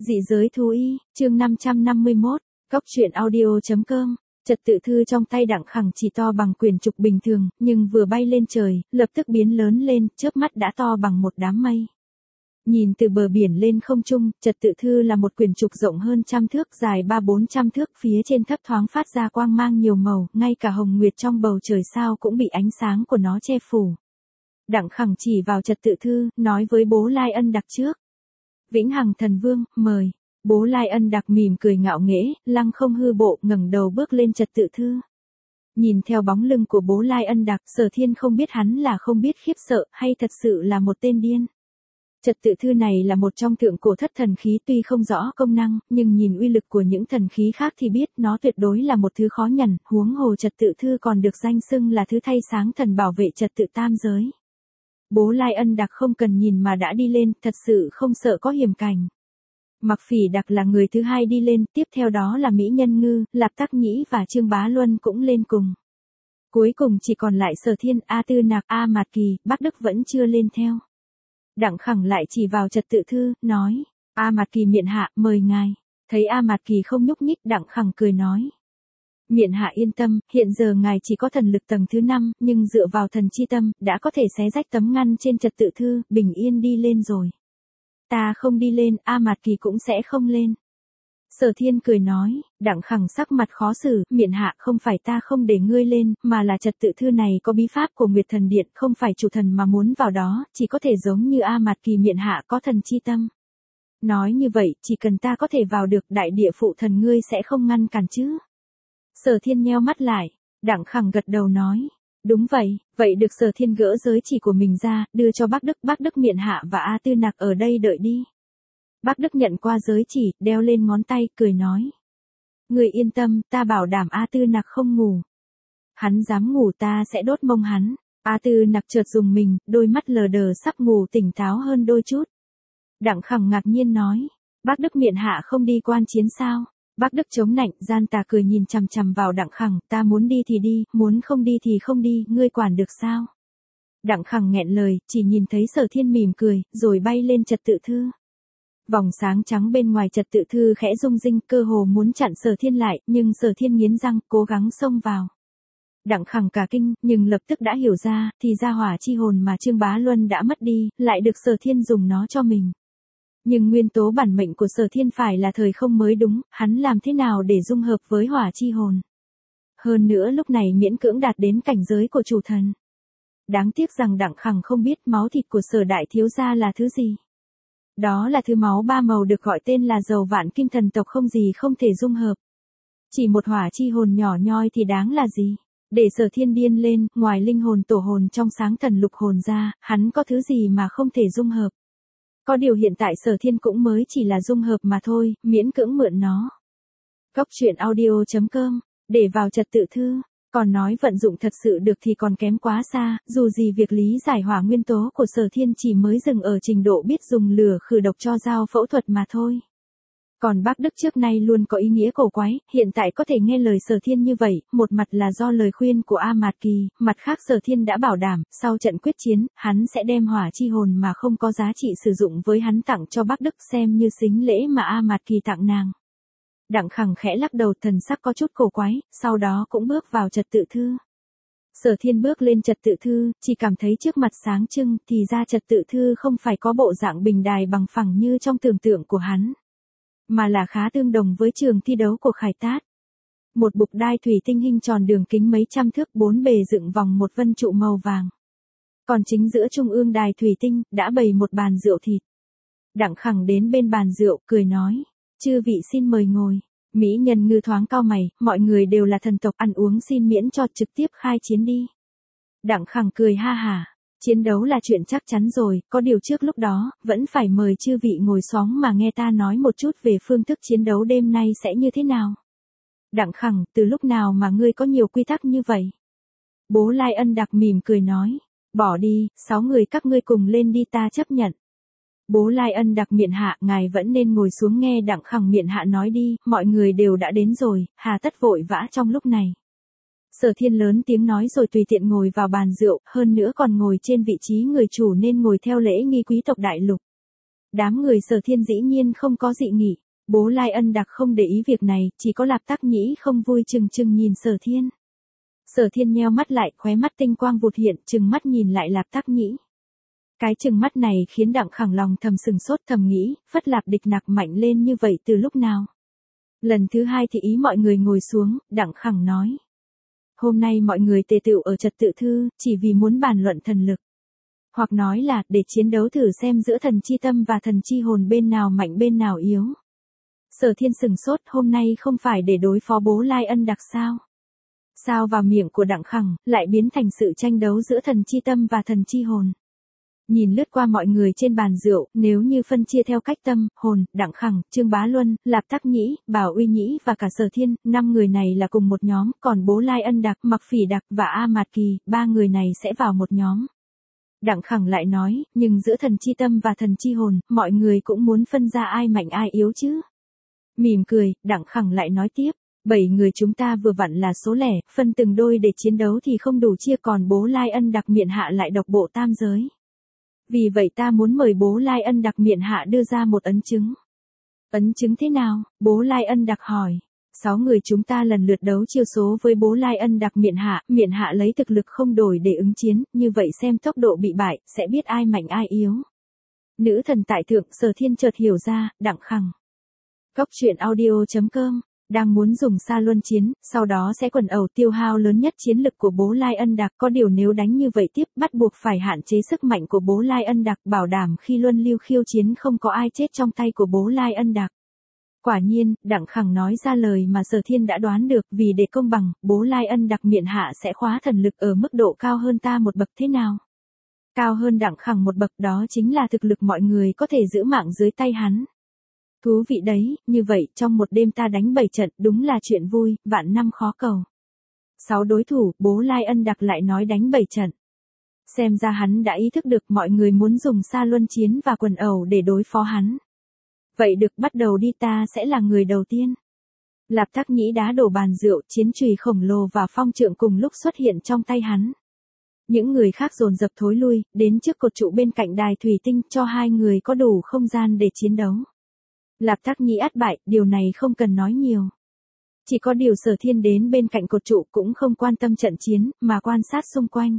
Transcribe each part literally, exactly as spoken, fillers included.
Dị giới thú y, chương năm trăm năm mươi mốt, Cốc truyện audio.com. Trật tự thư trong tay Đặng Khẳng chỉ to bằng quyển trục bình thường, nhưng vừa bay lên trời, lập tức biến lớn lên, chớp mắt đã to bằng một đám mây. Nhìn từ bờ biển lên không trung, trật tự thư là một quyển trục rộng hơn trăm thước, dài ba bốn trăm thước, phía trên thấp thoáng phát ra quang mang nhiều màu, ngay cả hồng nguyệt trong bầu trời sao cũng bị ánh sáng của nó che phủ. Đặng Khẳng chỉ vào trật tự thư, nói với Bố Lai Ân Đặc trước. Vĩnh Hằng Thần Vương, mời. Bố Lai Ân Đặc mỉm cười ngạo nghễ, lăng không hư bộ, ngẩng đầu bước lên trật tự thư. Nhìn theo bóng lưng của Bố Lai Ân Đặc, Sở Thiên không biết hắn là không biết khiếp sợ, hay thật sự là một tên điên. Trật tự thư này là một trong thượng cổ thất thần khí, tuy không rõ công năng, nhưng nhìn uy lực của những thần khí khác thì biết nó tuyệt đối là một thứ khó nhằn, huống hồ trật tự thư còn được danh xưng là thứ thay sáng thần bảo vệ trật tự tam giới. Bố Lai Ân Đặc không cần nhìn mà đã đi lên, thật sự không sợ có hiểm cảnh. Mặc Phỉ Đặc là người thứ hai đi lên, tiếp theo đó là Mỹ Nhân Ngư, Lạp Tắc Nhĩ và Trương Bá Luân cũng lên cùng. Cuối cùng chỉ còn lại Sở Thiên, A Tư Nạc, A Mạt Kỳ, Bắc Đức vẫn chưa lên theo. Đặng Khẳng lại chỉ vào trật tự thư, nói, A Mạt Kỳ miện hạ, mời ngài. Thấy A Mạt Kỳ không nhúc nhích, Đặng Khẳng cười nói. Miện hạ yên tâm, hiện giờ ngài chỉ có thần lực tầng thứ năm, nhưng dựa vào thần chi tâm, đã có thể xé rách tấm ngăn trên trật tự thư, bình yên đi lên rồi. Ta không đi lên, A Mạt Kỳ cũng sẽ không lên. Sở Thiên cười nói, Đặng Khẳng sắc mặt khó xử, miện hạ không phải ta không để ngươi lên, mà là trật tự thư này có bí pháp của Nguyệt Thần Điện, không phải chủ thần mà muốn vào đó, chỉ có thể giống như A Mạt Kỳ miện hạ có thần chi tâm. Nói như vậy, chỉ cần ta có thể vào được, đại địa phụ thần ngươi sẽ không ngăn cản chứ. Sở Thiên nheo mắt lại, Đặng Khẳng gật đầu nói, đúng vậy, vậy được. Sở Thiên gỡ giới chỉ của mình ra, đưa cho Bắc Đức, Bắc Đức miện hạ và A Tư Nạc ở đây đợi đi. Bắc Đức nhận qua giới chỉ, đeo lên ngón tay, cười nói. Người yên tâm, ta bảo đảm A Tư Nạc không ngủ. Hắn dám ngủ ta sẽ đốt mông hắn. A Tư Nạc chợt dùng mình, đôi mắt lờ đờ sắp ngủ tỉnh táo hơn đôi chút. Đặng Khẳng ngạc nhiên nói, Bắc Đức miện hạ không đi quan chiến sao? Bắc Đức chống nạnh, gian tà cười nhìn chằm chằm vào Đặng Khẳng, ta muốn đi thì đi, muốn không đi thì không đi, ngươi quản được sao? Đặng Khẳng nghẹn lời, chỉ nhìn thấy Sở Thiên mỉm cười, rồi bay lên trật tự thư. Vòng sáng trắng bên ngoài trật tự thư khẽ rung rinh, cơ hồ muốn chặn Sở Thiên lại, nhưng Sở Thiên nghiến răng, cố gắng xông vào. Đặng Khẳng cả kinh, nhưng lập tức đã hiểu ra, thì ra hỏa chi hồn mà Trương Bá Luân đã mất đi, lại được Sở Thiên dùng nó cho mình. Nhưng nguyên tố bản mệnh của Sở Thiên phải là thời không mới đúng, hắn làm thế nào để dung hợp với hỏa chi hồn. Hơn nữa lúc này miễn cưỡng đạt đến cảnh giới của chủ thần. Đáng tiếc rằng Đặng Khẳng không biết máu thịt của Sở đại thiếu gia là thứ gì. Đó là thứ máu ba màu được gọi tên là dầu vạn kim thần tộc, không gì không thể dung hợp. Chỉ một hỏa chi hồn nhỏ nhoi thì đáng là gì. Để Sở Thiên điên lên, ngoài linh hồn tổ hồn trong sáng thần lục hồn ra, hắn có thứ gì mà không thể dung hợp. Có điều hiện tại Sở Thiên cũng mới chỉ là dung hợp mà thôi, miễn cưỡng mượn nó. Cốc truyện audio.com, để vào trật tự thư, còn nói vận dụng thật sự được thì còn kém quá xa, dù gì việc lý giải hỏa nguyên tố của Sở Thiên chỉ mới dừng ở trình độ biết dùng lửa khử độc cho dao phẫu thuật mà thôi. Còn Bắc Đức trước nay luôn có ý nghĩa cổ quái, hiện tại có thể nghe lời Sở Thiên như vậy, một mặt là do lời khuyên của A Mạt Kỳ, mặt khác Sở Thiên đã bảo đảm, sau trận quyết chiến, hắn sẽ đem hỏa chi hồn mà không có giá trị sử dụng với hắn tặng cho Bắc Đức xem như sính lễ mà A Mạt Kỳ tặng nàng. Đặng Khẳng khẽ lắc đầu, thần sắc có chút cổ quái, sau đó cũng bước vào trật tự thư. Sở Thiên bước lên trật tự thư, chỉ cảm thấy trước mặt sáng trưng, thì ra trật tự thư không phải có bộ dạng bình đài bằng phẳng như trong tưởng tượng của hắn, mà là khá tương đồng với trường thi đấu của Khải Tát. Một bục đai thủy tinh hình tròn đường kính mấy trăm thước, bốn bề dựng vòng một vân trụ màu vàng. Còn chính giữa trung ương đài thủy tinh, đã bày một bàn rượu thịt. Đặng Khẳng đến bên bàn rượu, cười nói, chư vị xin mời ngồi. Mỹ Nhân Ngư thoáng cau mày, mọi người đều là thần tộc, ăn uống xin miễn cho, trực tiếp khai chiến đi. Đặng Khẳng cười ha hả. Chiến đấu là chuyện chắc chắn rồi, có điều trước lúc đó, vẫn phải mời chư vị ngồi xóm mà nghe ta nói một chút về phương thức chiến đấu đêm nay sẽ như thế nào. Đặng Khẳng, từ lúc nào mà ngươi có nhiều quy tắc như vậy? Bố Lai Ân Đặc mỉm cười nói, bỏ đi, sáu người các ngươi cùng lên đi, ta chấp nhận. Bố Lai Ân Đặc miện hạ, ngài vẫn nên ngồi xuống nghe Đặng Khẳng miện hạ nói đi, mọi người đều đã đến rồi, hà tất vội vã trong lúc này. Sở Thiên lớn tiếng nói rồi tùy tiện ngồi vào bàn rượu, hơn nữa còn ngồi trên vị trí người chủ nên ngồi theo lễ nghi quý tộc đại lục. Đám người Sở Thiên dĩ nhiên không có dị nghị. Bố Lai Ân Đặc không để ý việc này, chỉ có Lạp Tắc Nhĩ không vui chừng chừng nhìn Sở Thiên. Sở Thiên nheo mắt lại, khóe mắt tinh quang vụt hiện, chừng mắt nhìn lại Lạp Tắc Nhĩ. Cái chừng mắt này khiến Đặng Khẳng lòng thầm sừng sốt, thầm nghĩ, Phất Lạp Địch Nặc mạnh lên như vậy từ lúc nào? Lần thứ hai thì ý mọi người ngồi xuống, Đặng Khẳng nói. Hôm nay mọi người tề tựu ở trật tự thư, chỉ vì muốn bàn luận thần lực. Hoặc nói là, để chiến đấu thử xem giữa thần chi tâm và thần chi hồn bên nào mạnh bên nào yếu. Sở Thiên sừng sốt, hôm nay không phải để đối phó Bố Lai Ân Đặc sao? Sao vào miệng của Đặng Khẳng, lại biến thành sự tranh đấu giữa thần chi tâm và thần chi hồn? Nhìn lướt qua mọi người trên bàn rượu, nếu như phân chia theo cách tâm, hồn, Đặng Khẳng, Trương Bá Luân, Lạp Tắc Nhĩ, Bảo Uy Nhĩ và cả Sở Thiên, năm người này là cùng một nhóm, còn Bố Lai Ân Đặc, Mặc Phỉ Đặc và A Mạt Kỳ, ba người này sẽ vào một nhóm. Đặng Khẳng lại nói, nhưng giữa thần chi tâm và thần chi hồn, mọi người cũng muốn phân ra ai mạnh ai yếu chứ. Mỉm cười, Đặng Khẳng lại nói tiếp, bảy người chúng ta vừa vặn là số lẻ, phân từng đôi để chiến đấu thì không đủ chia, còn Bố Lai Ân Đặc miện hạ lại độc bộ tam giới. Vì vậy ta muốn mời Bố Lai Ân Đặc miện hạ đưa ra một ấn chứng. Ấn chứng thế nào? Bố Lai Ân Đặc hỏi. Sáu người chúng ta lần lượt đấu chiêu số với Bố Lai Ân Đặc miện hạ, miện hạ lấy thực lực không đổi để ứng chiến, như vậy xem tốc độ bị bại, sẽ biết ai mạnh ai yếu. Nữ thần tại thượng, Sở Thiên chợt hiểu ra, Đặng Khẳng. Cốc truyện audio chấm com đang muốn dùng Sa Luân chiến, sau đó sẽ quần ẩu tiêu hao lớn nhất chiến lực của Bố Lai Ân Đặc, có điều nếu đánh như vậy tiếp, bắt buộc phải hạn chế sức mạnh của Bố Lai Ân Đặc, bảo đảm khi Luân Lưu khiêu chiến không có ai chết trong tay của Bố Lai Ân Đặc. Quả nhiên, Đặng Khẳng nói ra lời mà Sở Thiên đã đoán được, vì để công bằng, Bố Lai Ân Đặc miện hạ sẽ khóa thần lực ở mức độ cao hơn ta một bậc thế nào? Cao hơn Đặng Khẳng một bậc, đó chính là thực lực mọi người có thể giữ mạng dưới tay hắn. Thú vị đấy, như vậy, trong một đêm ta đánh bảy trận, đúng là chuyện vui, vạn năm khó cầu. Sáu đối thủ, Bố Lai Ân Đặc lại nói đánh bảy trận. Xem ra hắn đã ý thức được mọi người muốn dùng Sa Luân chiến và quần ẩu để đối phó hắn. Vậy được, bắt đầu đi, ta sẽ là người đầu tiên. Lạp Tắc Nhĩ đá đổ bàn rượu, chiến chùy khổng lồ và phong trượng cùng lúc xuất hiện trong tay hắn. Những người khác dồn dập thối lui, đến trước cột trụ bên cạnh đài thủy tinh, cho hai người có đủ không gian để chiến đấu. Lạp Tắc Nhĩ át bại, điều này không cần nói nhiều. Chỉ có điều Sở Thiên đến bên cạnh cột trụ cũng không quan tâm trận chiến, mà quan sát xung quanh.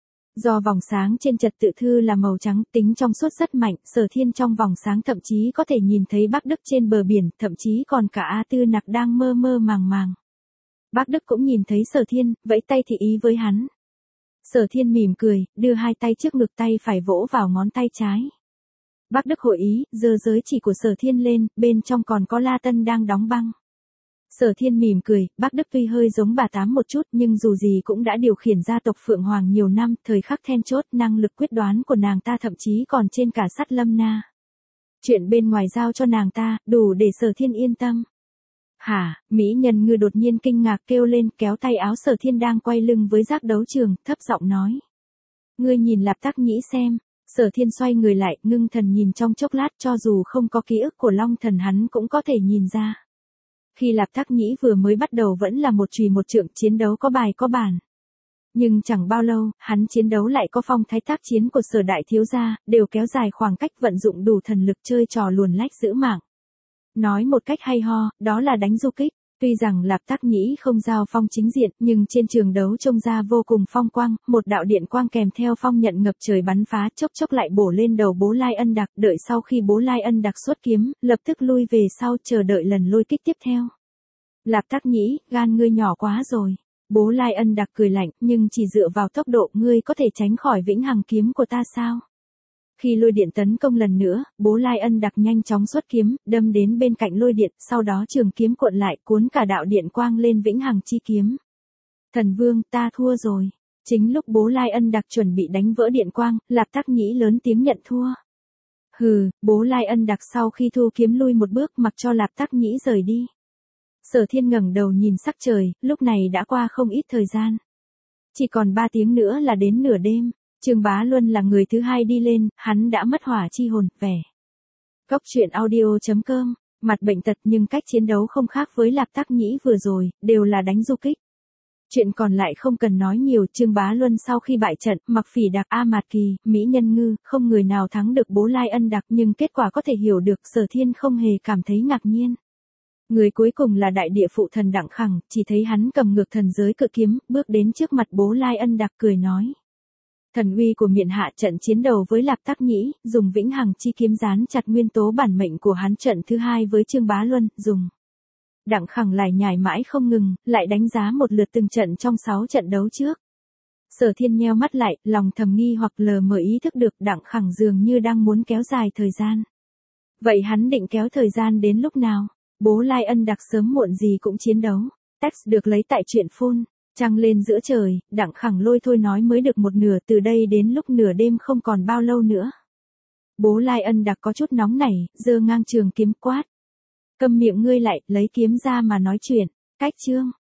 Do vòng sáng trên trật tự thư là màu trắng, tính trong suốt rất mạnh, Sở Thiên trong vòng sáng thậm chí có thể nhìn thấy Bắc Đức trên bờ biển, thậm chí còn cả A Tư Nặc đang mơ mơ màng màng. Bắc Đức cũng nhìn thấy Sở Thiên, vẫy tay thị ý với hắn. Sở Thiên mỉm cười, đưa hai tay trước ngực, tay phải vỗ vào ngón tay trái. Bắc Đức hội ý, giơ giới chỉ của Sở Thiên lên, bên trong còn có La Tân đang đóng băng. Sở Thiên mỉm cười, Bắc Đức tuy hơi giống bà Tám một chút, nhưng dù gì cũng đã điều khiển gia tộc Phượng Hoàng nhiều năm, thời khắc then chốt, năng lực quyết đoán của nàng ta thậm chí còn trên cả Sắt Lâm Na. Chuyện bên ngoài giao cho nàng ta, đủ để Sở Thiên yên tâm. Hả, mỹ nhân ngư đột nhiên kinh ngạc kêu lên, kéo tay áo Sở Thiên đang quay lưng với giác đấu trường, thấp giọng nói. Ngươi nhìn Lạp Tắc Nhĩ xem. Sở Thiên xoay người lại, ngưng thần nhìn trong chốc lát, cho dù không có ký ức của Long Thần hắn cũng có thể nhìn ra. Khi Lạp Tắc Nhĩ vừa mới bắt đầu vẫn là một chùy một trượng, chiến đấu có bài có bản. Nhưng chẳng bao lâu, hắn chiến đấu lại có phong thái tác chiến của Sở đại thiếu gia, đều kéo dài khoảng cách, vận dụng đủ thần lực chơi trò luồn lách giữ mạng. Nói một cách hay ho, đó là đánh du kích. Tuy rằng Lạp Tắc Nhĩ không giao phong chính diện, nhưng trên trường đấu trông ra vô cùng phong quang, một đạo điện quang kèm theo phong nhận ngập trời bắn phá, chốc chốc lại bổ lên đầu Bố Lai Ân Đặc, đợi sau khi Bố Lai Ân Đặc xuất kiếm, lập tức lui về sau chờ đợi lần lôi kích tiếp theo. Lạp Tắc Nhĩ, gan ngươi nhỏ quá rồi. Bố Lai Ân Đặc cười lạnh, nhưng chỉ dựa vào tốc độ, ngươi có thể tránh khỏi vĩnh hằng kiếm của ta sao? Khi lôi điện tấn công lần nữa, Bố Lai Ân Đặc nhanh chóng xuất kiếm, đâm đến bên cạnh lôi điện, sau đó trường kiếm cuộn lại, cuốn cả đạo điện quang lên vĩnh hằng chi kiếm. Thần Vương, ta thua rồi. Chính lúc Bố Lai Ân Đặc chuẩn bị đánh vỡ điện quang, Lạp Tắc Nhĩ lớn tiếng nhận thua. Hừ, Bố Lai Ân Đặc sau khi thu kiếm lui một bước, mặc cho Lạp Tắc Nhĩ rời đi. Sở Thiên ngẩng đầu nhìn sắc trời, lúc này đã qua không ít thời gian. Chỉ còn ba tiếng nữa là đến nửa đêm. Trương Bá Luân là người thứ hai đi lên, hắn đã mất hỏa chi hồn, vẻ. Cốc truyện audio chấm com, mặt bệnh tật nhưng cách chiến đấu không khác với Lạp Tắc Nhĩ vừa rồi, đều là đánh du kích. Chuyện còn lại không cần nói nhiều, Trương Bá Luân sau khi bại trận, Mặc Phỉ Đạc, A Mạt Kỳ, Mỹ Nhân Ngư, không người nào thắng được Bố Lai Ân Đạc, nhưng kết quả có thể hiểu được, Sở Thiên không hề cảm thấy ngạc nhiên. Người cuối cùng là đại địa phụ thần Đặng Khẳng, chỉ thấy hắn cầm ngược thần giới cự kiếm, bước đến trước mặt Bố Lai Ân Đạc cười nói. Thần uy của miện hạ trận chiến đầu với Lạp Tắc Nhĩ, dùng vĩnh hằng chi kiếm dán chặt nguyên tố bản mệnh của hắn. Trận thứ hai với Trương Bá Luân, dùng. Đặng Khẳng lại nhải mãi không ngừng, lại đánh giá một lượt từng trận trong sáu trận đấu trước. Sở Thiên nheo mắt lại, lòng thầm nghi hoặc lờ mờ ý thức được Đặng Khẳng dường như đang muốn kéo dài thời gian. Vậy hắn định kéo thời gian đến lúc nào? Bố Lai Ân Đạc sớm muộn gì cũng chiến đấu. Text được lấy tại truyện phun. Trăng lên giữa trời, Đặng Khẳng lôi thôi nói mới được một nửa, từ đây đến lúc nửa đêm không còn bao lâu nữa. Bố Lai Ân Đạc có chút nóng nảy, giơ ngang trường kiếm quát. Câm miệng ngươi lại, lấy kiếm ra mà nói chuyện. Cách chương.